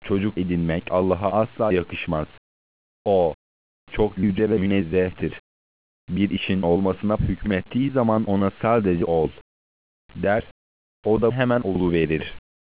çocuk edinmek Allah'a asla yakışmaz. O, çok yüce ve münezzehtir. Bir işin olmasına hükmettiği zaman ona sadece ol der, o da hemen oluverir.